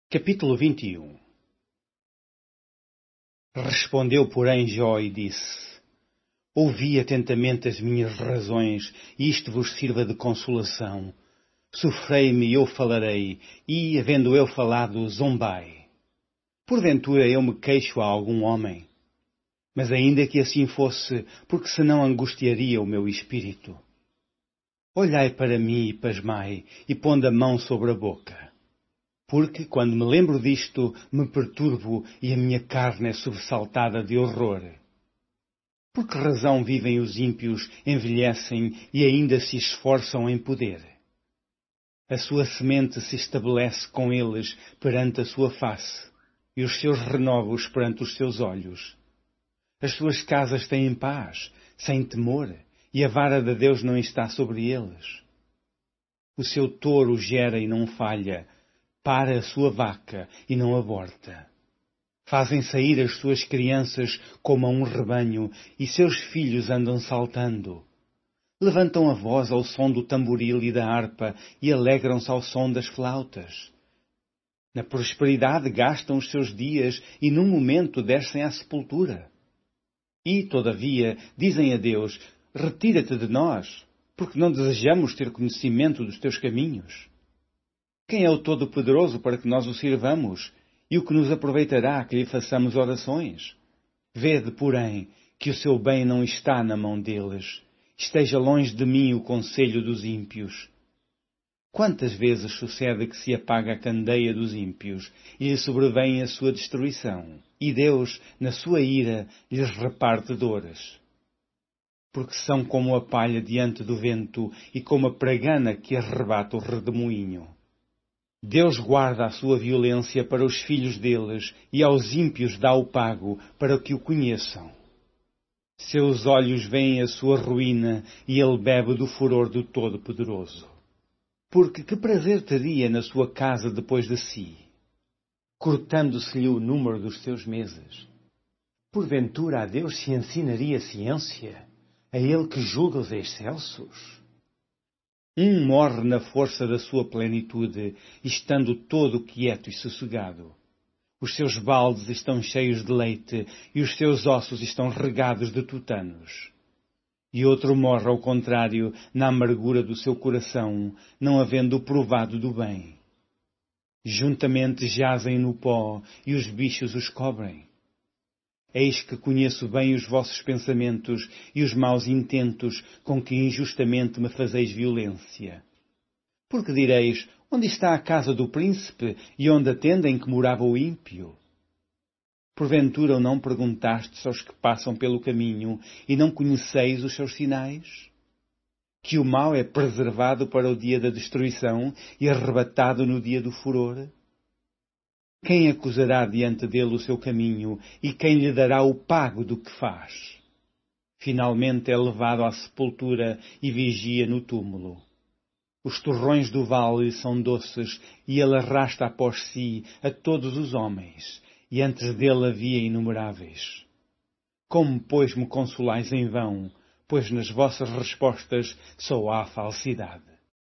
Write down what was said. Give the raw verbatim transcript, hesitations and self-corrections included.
Capítulo vinte e um. Respondeu, porém, Jó e disse: Ouvi atentamente as minhas razões, e isto vos sirva de consolação. Sofrei-me e eu falarei, e, havendo eu falado, zombai. Porventura eu me queixo a algum homem? Mas ainda que assim fosse, porque senão angustiaria o meu espírito. Olhai para mim e pasmai, e pondo a mão sobre a boca. Porque, quando me lembro disto, me perturbo e a minha carne é sobressaltada de horror. Por que razão vivem os ímpios, envelhecem e ainda se esforçam em poder? A sua semente se estabelece com eles perante a sua face, e os seus renovos perante os seus olhos. As suas casas têm paz, sem temor, e a vara de Deus não está sobre eles. O seu touro gera e não falha, para a sua vaca e não aborta. Fazem sair as suas crianças como a um rebanho, e seus filhos andam saltando. Levantam a voz ao som do tamboril e da harpa, e alegram-se ao som das flautas. Na prosperidade gastam os seus dias, e num momento descem à sepultura. E, todavia, dizem a Deus: retira-te de nós, porque não desejamos ter conhecimento dos teus caminhos. Quem é o Todo-Poderoso para que nós o sirvamos? E o que nos aproveitará que lhe façamos orações? Vede, porém, que o seu bem não está na mão deles. Esteja longe de mim o conselho dos ímpios. Quantas vezes sucede que se apaga a candeia dos ímpios e lhe sobrevém a sua destruição, e Deus, na sua ira, lhes reparte dores? Porque são como a palha diante do vento e como a pragana que arrebata o redemoinho. Deus guarda a sua violência para os filhos deles, e aos ímpios dá o pago para que o conheçam. Seus olhos veem a sua ruína, e ele bebe do furor do Todo-Poderoso. Porque que prazer teria na sua casa depois de si, cortando-se-lhe o número dos seus meses? Porventura a Deus se ensinaria ciência, a ele que julga os excelsos? Um morre na força da sua plenitude, estando todo quieto e sossegado. Os seus baldes estão cheios de leite, e os seus ossos estão regados de tutanos. E outro morre ao contrário, na amargura do seu coração, não havendo provado do bem. Juntamente jazem no pó, e os bichos os cobrem. Eis que conheço bem os vossos pensamentos e os maus intentos com que injustamente me fazeis violência. Porque direis: onde está a casa do príncipe e onde atendem que morava o ímpio? Porventura não perguntastes aos que passam pelo caminho e não conheceis os seus sinais? Que o mal é preservado para o dia da destruição e arrebatado no dia do furor? Quem acusará diante dele o seu caminho, e quem lhe dará o pago do que faz? Finalmente é levado à sepultura e vigia no túmulo. Os torrões do vale são doces, e ele arrasta após si a todos os homens, e antes dele havia inumeráveis. Como, pois, me consolais em vão, pois nas vossas respostas só há falsidade.